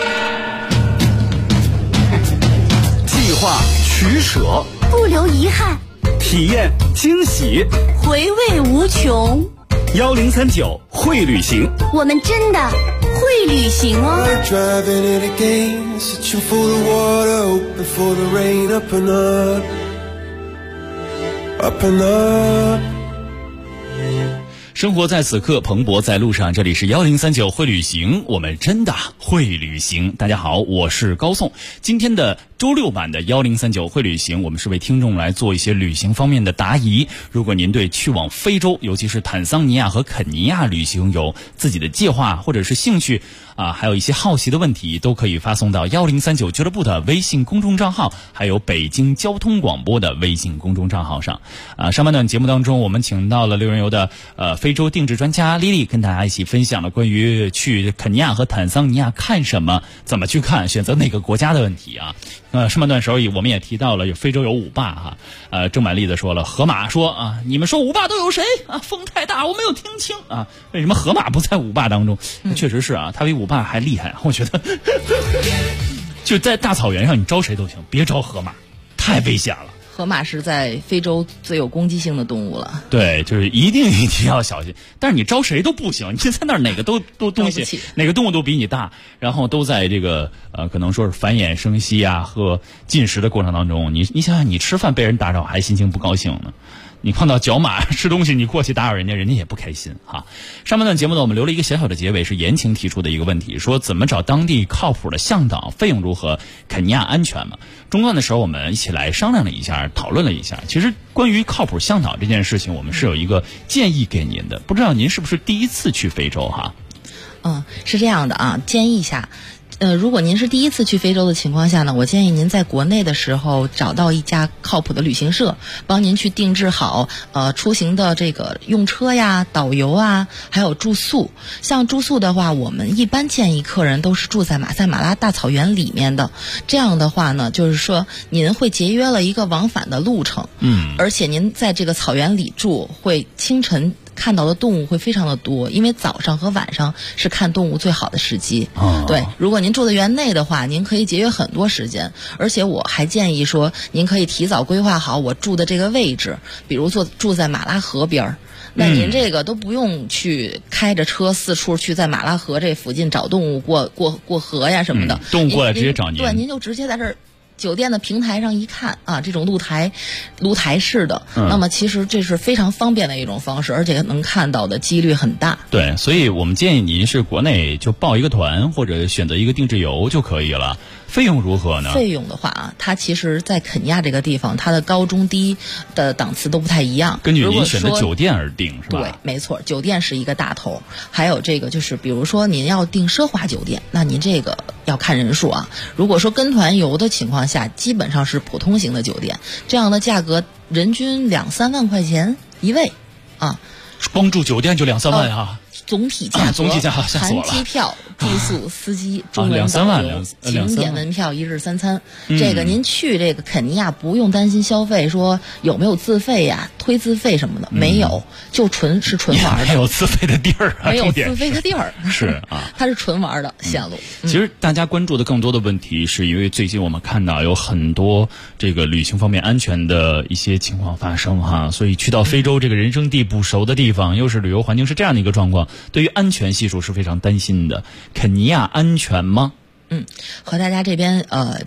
计划取舍， 不留遗憾， 体验惊喜， 回味无穷。 1039会旅行， 我们真的会旅行哦。 生活在此刻，蓬勃在路上。这里是1039会旅行，我们真的会旅行。大家好，我是高颂。今天的周六版的1039会旅行，我们是为听众来做一些旅行方面的答疑。如果您对去往非洲，尤其是坦桑尼亚和肯尼亚旅行有自己的计划或者是兴趣还有一些好奇的问题，都可以发送到1039俱乐部的微信公众账号，还有北京交通广播的微信公众账号上。上半段节目当中，我们请到了6人游的非洲定制专家莉莉，跟大家一起分享了关于去肯尼亚和坦桑尼亚看什么、怎么去看、选择哪个国家的问题啊。上半段时候我们也提到了非洲有5霸郑满丽的说了，河马说你们说5霸都有谁风太大我没有听清为什么河马不在5霸当中？确实是他比5霸还厉害，我觉得就在大草原上你招谁都行，别招河马，太危险了。 河马是在非洲最有攻击性的动物了。 对，就是一定要小心。但是你招谁都不行，你在那儿哪个都东西，哪个动物都比你大，然后都在这个可能说是繁衍生息啊和进食的过程当中，你想想，你吃饭被人打扰还心情不高兴呢。你碰到角马吃东西，你过去打扰人家，人家也不开心哈。上半段节目呢，我们留了一个小小的结尾，是言情提出的一个问题，说怎么找当地靠谱的向导，费用如何，肯尼亚安全吗？中段的时候，我们一起来商量了一下，讨论了一下。其实关于靠谱向导这件事情，我们是有一个建议给您的，不知道您是不是第一次去非洲哈？ 是这样的啊，建议一下。如果您是第一次去非洲的情况下呢，我建议您在国内的时候找到一家靠谱的旅行社，帮您去定制好出行的这个用车呀、导游啊，还有住宿。像住宿的话，我们一般建议客人都是住在马赛马拉大草原里面的。这样的话呢，就是说您会节约了一个往返的路程，而且您在这个草原里住，会清晨看到的动物会非常的多，因为早上和晚上是看动物最好的时机。对，如果您住在园内的话，您可以节约很多时间。而且我还建议说，您可以提早规划好我住的这个位置，比如住在马拉河边儿。那您这个都不用去开着车四处去在马拉河这附近找动物过河呀什么的， 动物过来直接找您。 对，您就直接在这儿酒店的平台上一看啊，这种露台式的，那么其实这是非常方便的一种方式，而且能看到的几率很大。 对，所以我们建议您是国内就报一个团，或者选择一个定制游就可以了。费用如何呢？ 费用的话啊，它其实在肯尼亚这个地方，它的高中低的档次都不太一样， 根据您选的酒店而定，是吧？ 对，没错，酒店是一个大头。还有这个就是，比如说您要订奢华酒店，那您这个要看人数啊。如果说跟团游的情况下，基本上是普通型的酒店，这样的价格人均2-3万块钱一位啊。 光住酒店就2-3万啊。 总体价格，含机票、住宿、司机、中文导游、景点门票、一日3餐。这个您去这个肯尼亚不用担心消费，说有没有自费呀、推自费什么的，没有，就纯玩的。 没有自费的地儿啊， 没有自费的地儿是啊， 它是纯玩的线路。 其实大家关注的更多的问题，是因为最近我们看到有很多这个旅行方面安全的一些情况发生哈，所以去到非洲这个人生地不熟的地方，又是旅游环境是这样的一个状况。对于安全系数是非常担心的。肯尼亚安全吗？ 和大家这边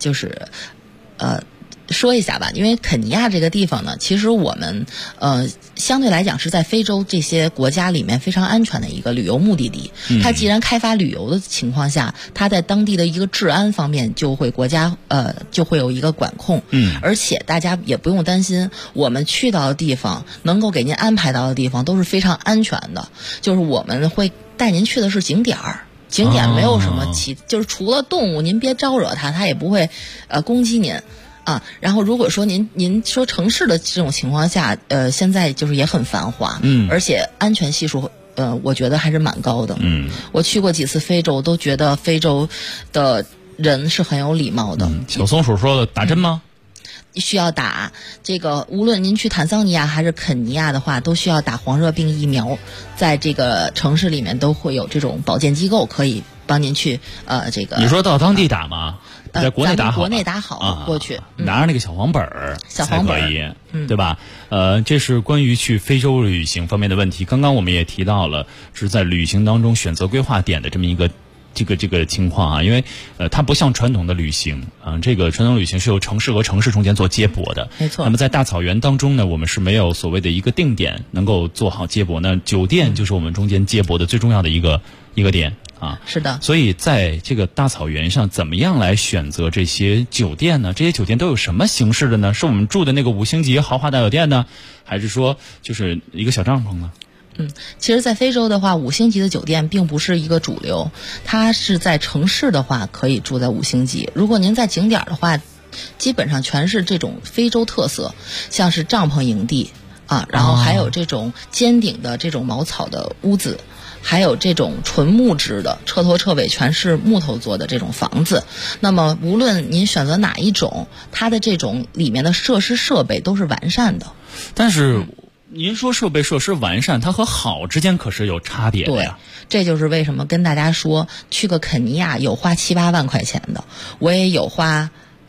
说一下吧，因为肯尼亚这个地方呢，其实我们相对来讲是在非洲这些国家里面非常安全的一个旅游目的地。它既然开发旅游的情况下，它在当地的一个治安方面就会就会有一个管控。而且大家也不用担心，我们去到的地方能够给您安排到的地方都是非常安全的，就是我们会带您去的是景点儿。景点没有什么就是除了动物，您别招惹它也不会攻击您。然后如果说您说城市的这种情况下，现在就是也很繁华，而且安全系数我觉得还是蛮高的。我去过几次非洲，都觉得非洲的人是很有礼貌的。 小松鼠说的打针吗？ 需要打这个，无论您去坦桑尼亚还是肯尼亚的话，都需要打黄热病疫苗。在这个城市里面都会有这种保健机构可以帮您去这个。 你说到当地打吗？在国内打好， 国内打好过去， 拿着那个小黄本儿才可以，对吧？这是关于去非洲旅行方面的问题。刚刚我们也提到了，是在旅行当中选择规划点的这么一个这个情况啊，因为它不像传统的旅行啊，这个传统旅行是由城市和城市中间做接驳的， 没错。 那么在大草原当中呢，我们是没有所谓的一个定点能够做好接驳，那酒店就是我们中间接驳的最重要的一个点啊。 是的。 所以在这个大草原上，怎么样来选择这些酒店呢？这些酒店都有什么形式的呢？是我们住的那个5星级豪华大酒店呢，还是说就是一个小帐篷呢？ 其实在非洲的话，5星级的酒店并不是一个主流，它是在城市的话可以住在5星级。如果您在景点的话，基本上全是这种非洲特色，像是帐篷营地啊，然后还有这种尖顶的这种茅草的屋子，还有这种纯木质的，彻头彻尾全是木头做的这种房子。那么无论您选择哪一种，它的这种里面的设施设备都是完善的。 但是您说设施完善，它和好之间可是有差别的呀。 对，这就是为什么跟大家说，去个肯尼亚有花7-8万块钱的，我也有花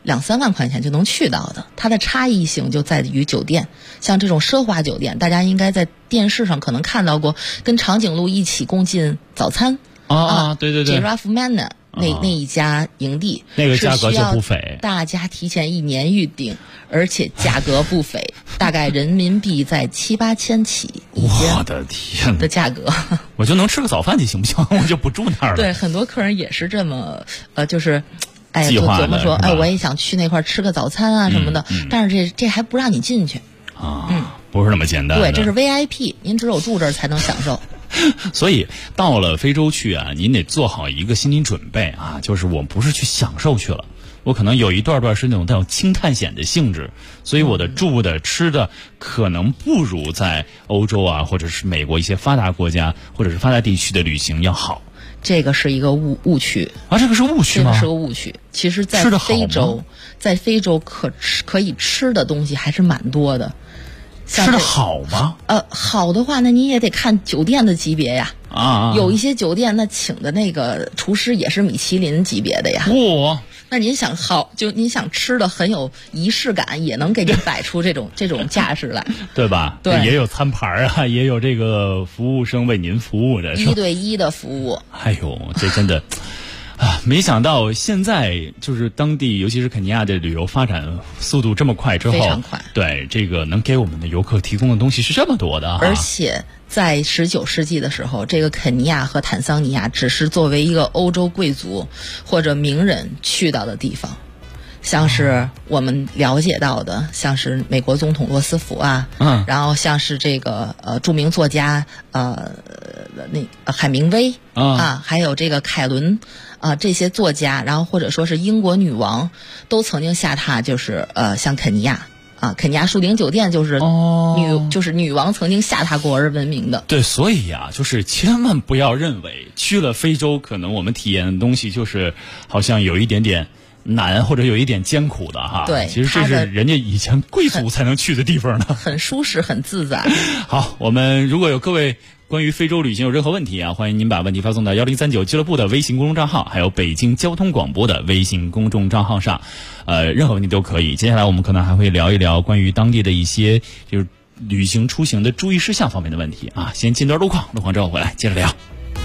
2-3万块钱就能去到的。它的差异性就在于酒店，像这种奢华酒店，大家应该在电视上可能看到过，跟长颈鹿一起共进早餐对对对 ，Giraffe Manor 那一家营地， 那个价格就不菲， 大家提前1年预订，而且价格不菲，大概人民币在7-8千起一天。 我的天的价格， 我就能吃个早饭就行不行？我就不住那儿了。 对，很多客人也是这么就是就琢磨说，我也想去那块吃个早餐啊什么的，但是这还不让你进去不是那么简单的。 对，这是 VIP， 您只有住这儿才能享受。 所以到了非洲去啊，您得做好一个心理准备啊，就是我不是去享受去了，我可能有一段是那种带有轻探险的性质，所以我的住的吃的可能不如在欧洲啊或者是美国一些发达国家或者是发达地区的旅行要好。 这个是一个误区啊，这个是误区吗？ 这个是个误区。其实在非洲可以吃的东西还是蛮多的。 吃的好吗？ 好的话，那你也得看酒店的级别呀。有一些酒店那请的那个厨师也是米其林级别的呀。那您想您想吃的很有仪式感，也能给您摆出这种架势来， 对吧？ 对， 也有餐盘啊，也有这个服务生为您服务的 1对1的服务。 哎呦，这真的。没想到现在就是当地，尤其是肯尼亚的旅游发展速度这么快之后， 非常快。 对，这个能给我们的游客提供的东西是这么多的而且在19世纪的时候，这个肯尼亚和坦桑尼亚只是作为一个欧洲贵族或者名人去到的地方。像是我们了解到的，像是美国总统罗斯福啊，然后像是这个著名作家海明威还有这个凯伦这些作家，然后或者说是英国女王都曾经下榻，就是像肯尼亚肯尼亚树林酒店就是女王曾经下榻过而闻名的。 对，所以就是千万不要认为去了非洲，可能我们体验的东西就是好像有一点点难或者有一点艰苦的哈。 对， 其实这是人家以前贵族才能去的地方呢， 很舒适很自在。 好，我们如果有各位关于非洲旅行有任何问题欢迎您把问题发送到1039俱乐部的微信公众账号，还有北京交通广播的微信公众账号上，任何问题都可以。接下来我们可能还会聊一聊关于当地的一些就是旅行出行的注意事项方面的问题先进段路况之后回来接着聊。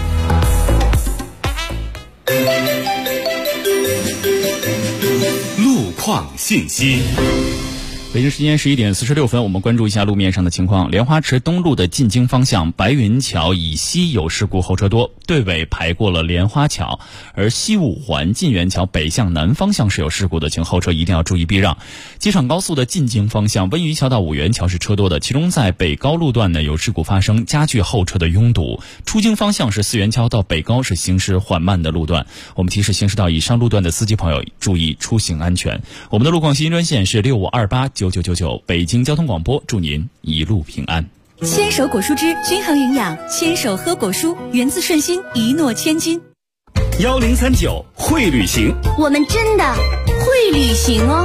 路况信息。 北京时间11点46分，我们关注一下路面上的情况。莲花池东路的进京方向白云桥以西有事故，后车多，队尾排过了莲花桥；而西五环晋源桥北向南方向是有事故的，请后车一定要注意避让。机场高速的进京方向温榆桥到五原桥是车多的，其中在北高路段呢有事故发生，加剧后车的拥堵。出京方向是四元桥到北高是行驶缓慢的路段，我们提示行驶到以上路段的司机朋友注意出行安全。我们的路况信息专线是65289999，北京交通广播，祝您一路平安。 牵手果蔬汁均衡营养，牵手喝果蔬，源自顺心，一诺千金。 1039会旅行， 我们真的会旅行哦。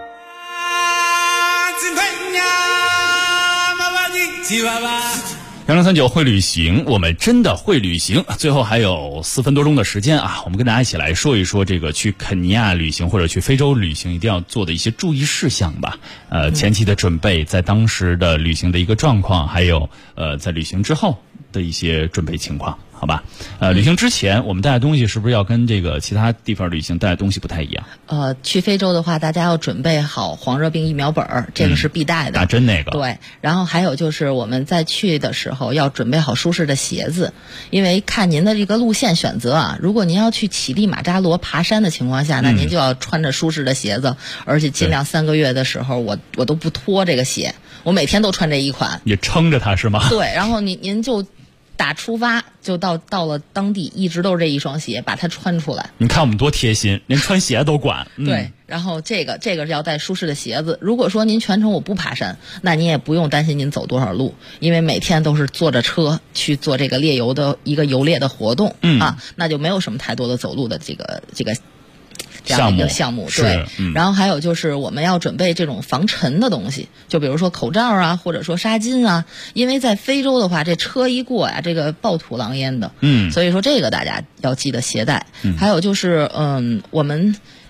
1039会旅行，我们真的会旅行。最后还有4分多钟的时间我们跟大家一起来说一说这个去肯尼亚旅行或者去非洲旅行一定要做的一些注意事项吧。前期的准备，在当时的旅行的一个状况，还有在旅行之后的一些准备情况，好吧？旅行之前我们带的东西是不是要跟这个其他地方旅行带的东西不太一样？ 去非洲的话，大家要准备好黄热病疫苗本，这个是必带的。 打针那个。 对，然后还有就是我们在去的时候要准备好舒适的鞋子，因为看您的这个路线选择如果您要去乞力马扎罗爬山的情况下，那您就要穿着舒适的鞋子，而且尽量3个月的时候我都不脱这个鞋，我每天都穿这一款。 也撑着它是吗？ 对，然后您就打出发就到了当地，一直都是这一双鞋，把它穿出来。 你看我们多贴心，连穿鞋都管。 对，然后这个是要带舒适的鞋子。如果说您全程我不爬山，那您也不用担心您走多少路，因为每天都是坐着车去做这个猎游的一个游猎的活动那就没有什么太多的走路的这样的一个项目。对，然后还有就是我们要准备这种防尘的东西，就比如说口罩或者说纱巾因为在非洲的话，这车一过这个暴土狼烟的，所以说这个大家要记得携带。还有就是我们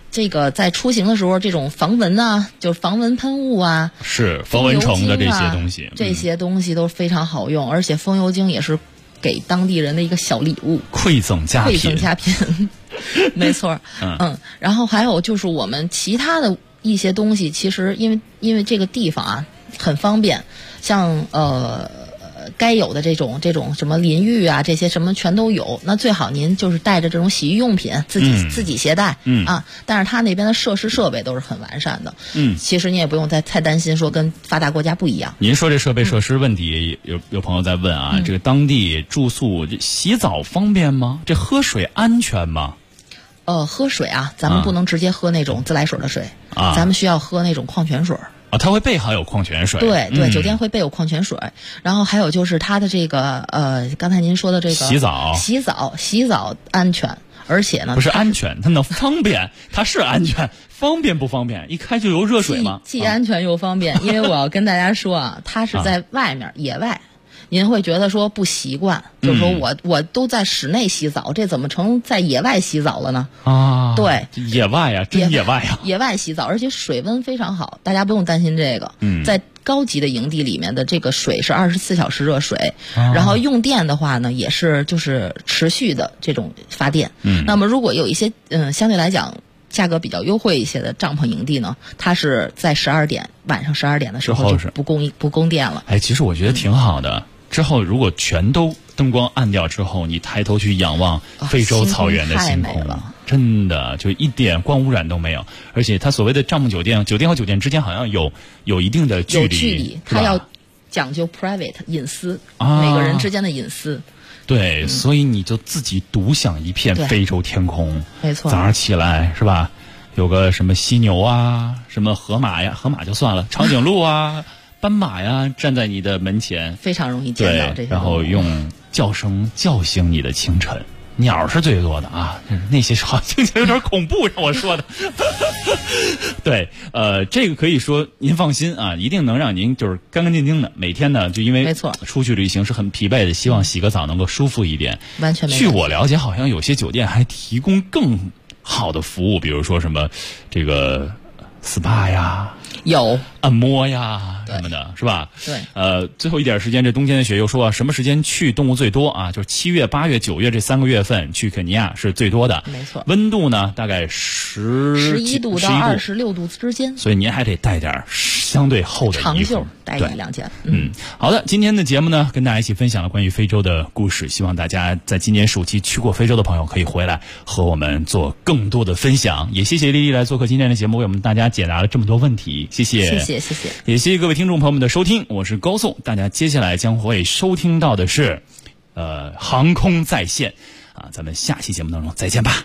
这个在出行的时候，这种防蚊啊，就是防蚊喷雾啊， 是防蚊虫的这些东西， 这些东西都非常好用，而且风油精也是给当地人的一个小礼物， 馈赠佳品，没错。然后还有就是我们其他的一些东西，其实因为这个地方啊很方便，像该有的这种什么淋浴啊，这些什么全都有。那最好您就是带着这种洗浴用品自己携带啊。但是他那边的设施设备都是很完善的。其实你也不用太担心说跟发达国家不一样。 您说这设备设施问题，有朋友在问啊，这个当地住宿洗澡方便吗？这喝水安全吗？ 喝水啊，咱们不能直接喝那种自来水的水啊，咱们需要喝那种矿泉水。 它会备好有矿泉水。 对，酒店会备有矿泉水。然后还有就是它的这个刚才您说的这个洗澡安全，而且呢不是安全，它能方便，它是安全，方便不方便？一开就有热水吗？ 既安全又方便，因为我要跟大家说啊，它是在外面野外。您会觉得说不习惯，就是说我都在室内洗澡，这怎么成在野外洗澡了呢？啊，对， 野外呀，真野外呀， 野外洗澡，而且水温非常好，大家不用担心这个。在高级的营地里面的这个水是24小时热水，然后用电的话呢，也是就是持续的这种发电。那么如果有一些相对来讲价格比较优惠一些的帐篷营地呢，它是在晚上12点的时候就不供电了。 其实我觉得挺好的。之后如果全都灯光暗掉之后，你抬头去仰望非洲草原的星空，真的就一点光污染都没有。而且它所谓的帐篷酒店和酒店之间好像有一定的距离， 它要讲究 private 隐私，每个人之间的隐私。 对，所以你就自己独享一片非洲天空。 没错， 早上起来是吧？有个什么犀牛啊，什么河马就算了，长颈鹿啊。斑马呀，站在你的门前， 非常容易见到这些。 然后用叫声叫醒你的清晨。鸟是最多的啊，那些好听起来有点恐怖，让我说的。对，这个可以说您放心啊，一定能让您就是干干净净的。每天呢，就因为没错出去旅行是很疲惫的，希望洗个澡能够舒服一点。 完全没错。 据我了解，好像有些酒店还提供更好的服务，比如说什么这个 SPA 呀。 有按摩呀什么的，是吧？ 对。 最后一点时间，这冬天的雪又说什么时间去动物最多啊？就是7月、8月、9月这3个月份去肯尼亚是最多的。 没错。 温度呢，大概11 度到26度之间。 所以您还得带点相对厚的衣服， 长袖带1-2件。 好的，今天的节目呢，跟大家一起分享了关于非洲的故事。希望大家在今年暑期去过非洲的朋友可以回来和我们做更多的分享。也谢谢丽丽来做客今天的节目，为我们大家解答了这么多问题。谢谢， 也谢谢各位听众朋友们的收听，我是高颂。大家接下来将会收听到的是，航空在线啊，咱们下期节目当中再见吧。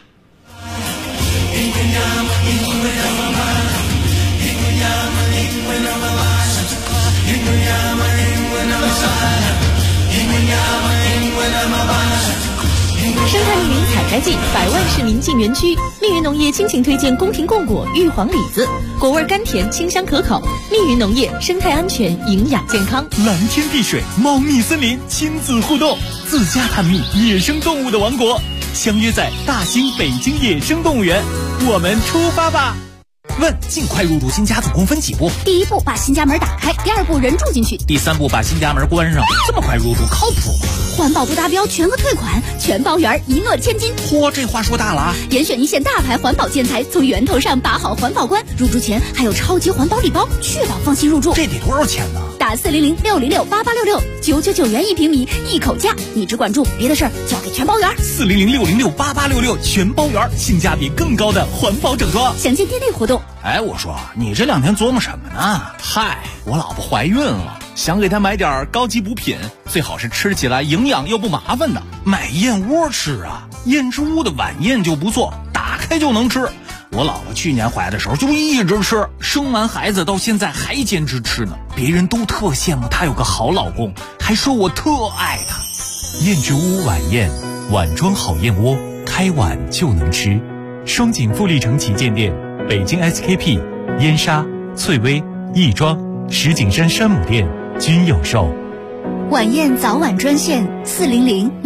生态密云采摘季，100万市民进园区。密云农业倾情推荐宫廷贡果、玉皇李子，果味甘甜，清香可口。密云农业，生态安全，营养健康。 蓝天碧水，猫蜜森林，亲子互动，自家探秘野生动物的王国，相约在大兴北京野生动物园，我们出发吧！问：尽快入住新家总共分几步？ 第一步把新家门打开，第二步人住进去， 第3步把新家门关上。这么快入住靠谱吗？ 环保不达标全额退款，全包圆，一诺千金。 嚯，这话说大了啊！ 严选一线大牌环保建材，从源头上把好环保关。入住前还有超级环保礼包，确保放心入住。 这得多少钱呢？ 打400-606-8866，999元1平米，一口价。你只管住，别的事儿交给全包圆。 400-606-8866，全包圆，性价比更高的环保整装。 详见店内活动。 哎，我说你这2天琢磨什么呢？嗨，我老婆怀孕了，想给她买点高级补品，最好是吃起来营养又不麻烦的。买燕窝吃啊，燕之屋的晚宴就不错，打开就能吃。我老婆去年怀的时候就一直吃，生完孩子到现在还坚持吃呢。别人都特羡慕她有个好老公，还说我特爱她。 燕之屋晚宴，碗装好燕窝，开碗就能吃。双井富力城旗舰店、北京 SKP、燕莎、翠微、亦庄、石景山山姆店均有售。 晚宴早晚专线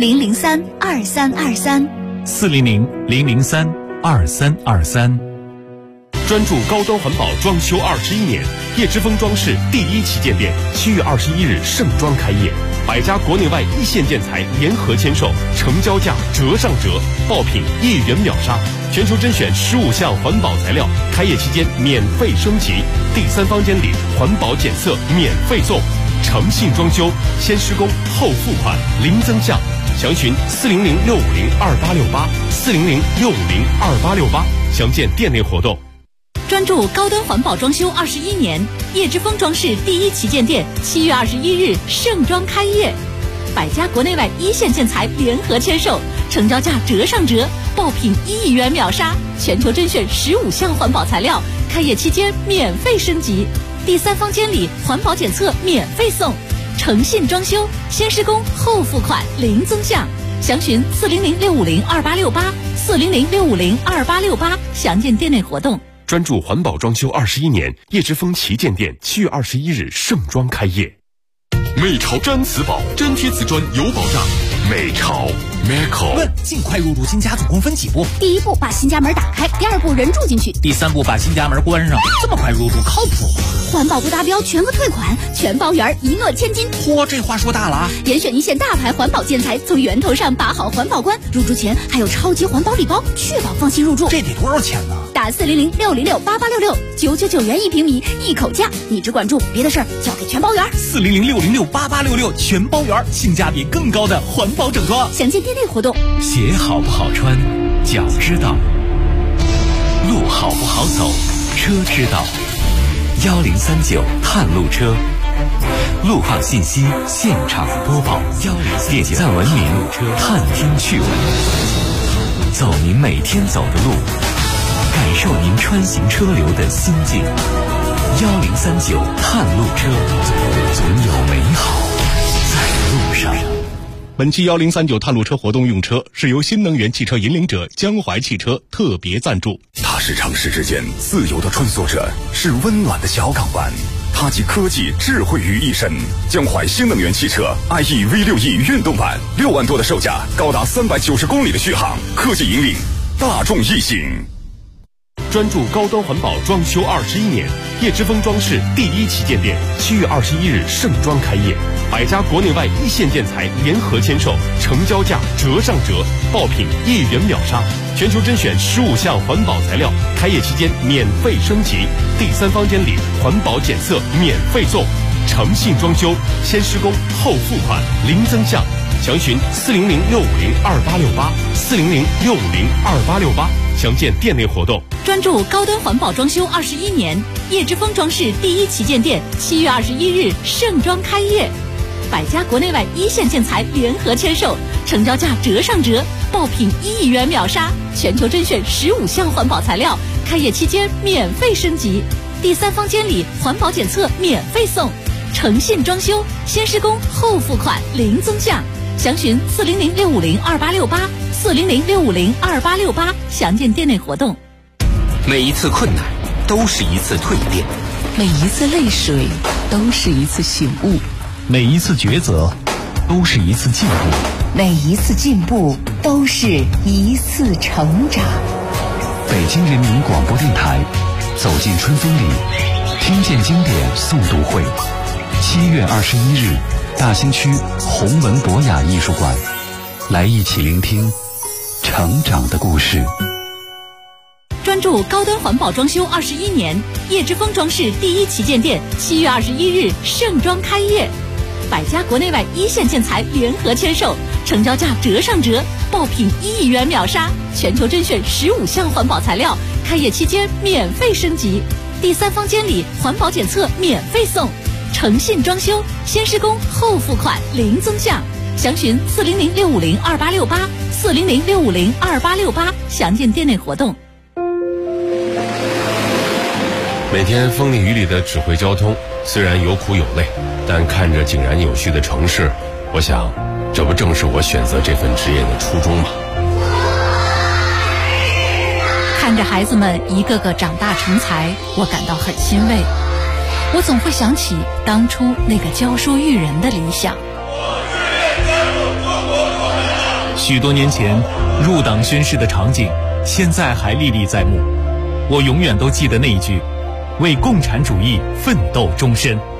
400-003-2323。 400-003-2323。 专注高端环保装修21年，叶之峰装饰第1旗舰店7月21日盛装开业，100家国内外一线建材联合签售，成交价折上折，爆品1元秒杀，全球甄选15项环保材料，开业期间免费升级，第3方监理环保检测免费送，诚信装修，先施工后付款，零增项。详询400-650-2868，400-650-2868，详见店内活动。 专注高端环保装修21年，叶之峰装饰第1旗舰店7月21日盛装开业，100家国内外一线建材联合签售，成交价折上折，爆品1元秒杀，全球甄选15项环保材料，开业期间免费升级，第3方监理环保检测免费送，诚信装修，先施工后付款，零增项。详询400-650-2868，400-650-2868，详见店内活动。 专注环保装修21年，叶之峰旗舰店7月21日盛装开业。 美潮毡瓷宝，粘贴瓷砖有保障。美潮 Meco。 问：尽快入住新家总共分几步？ 第1步把新家门打开，第2步人住进去， 第3步把新家门关上。这么快入住靠谱吗？ 环保不达标全额退款，全包圆，一诺千金。 嚯，这话说大了啊！ 严选一线大牌环保建材，从源头上把好环保关。入住前还有超级环保礼包，确保放心入住。 这得多少钱呢？ 打400-606-8866，999元1平米，一口价。你只管住，别的事儿交给全包圆。 400-606-8866，全包圆，性价比更高的环保整装。 详见店内活动。 鞋好不好穿，脚知道；路好不好走，车知道。1039探路车，路况信息现场播报。点赞文明，探听趣闻，走您每天走的路，感受您穿行车流的心境。1039探路车，总有美好在路上。 本期1039探路车活动用车是由新能源汽车引领者江淮汽车特别赞助。 它是城市之间自由的穿梭者，是温暖的小港湾。它集科技智慧于一身。江淮新能源汽车 IE V6E 运动版，6万多的售价，高达390公里的续航，科技引领大众一行。 专注高端环保装修21年，叶之峰装饰第1旗舰店7月21日盛装开业，100家国内外一线建材联合签售，成交价折上折，爆品1元秒杀，全球甄选15项环保材料，开业期间免费升级，第3方监理环保检测免费送，诚信装修，先施工后付款，零增项。详询400-650-2868，400-650-2868，详见店内活动。 专注高端环保装修21年，叶之峰装饰第1旗舰店7月21日盛装开业，100家国内外一线建材联合签售，成交价折上折，爆品1元秒杀，全球甄选15项环保材料，开业期间免费升级，第3方监理环保检测免费送，诚信装修，先施工后付款，零增项。详询400-650-2868，400-650-2868，详见店内活动。 每一次困难都是一次蜕变， 每一次泪水都是一次醒悟， 每一次抉择都是一次进步， 每一次进步都是一次成长。 北京人民广播电台，走进春风里，听见经典诵读会，7月21日，大兴区弘文博雅艺术馆，来一起聆听成长的故事。 专注高端环保装修21年，叶之峰装饰第1旗舰店7月21日盛装开业，100家国内外一线建材联合签售，成交价折上折，爆品1元秒杀，全球甄选15项环保材料，开业期间免费升级，第3方监理环保检测免费送，诚信装修，先施工后付款，零增项。详询400-650-2868，400-650-2868，详见店内活动。 每天风里雨里的指挥交通，虽然有苦有累，但看着井然有序的城市，我想，这不正是我选择这份职业的初衷吗？ 看着孩子们一个个长大成才，我感到很欣慰。我总会想起当初那个教书育人的理想。 许多年前入党宣誓的场景，现在还历历在目。 我永远都记得那一句：为共产主义奋斗终身。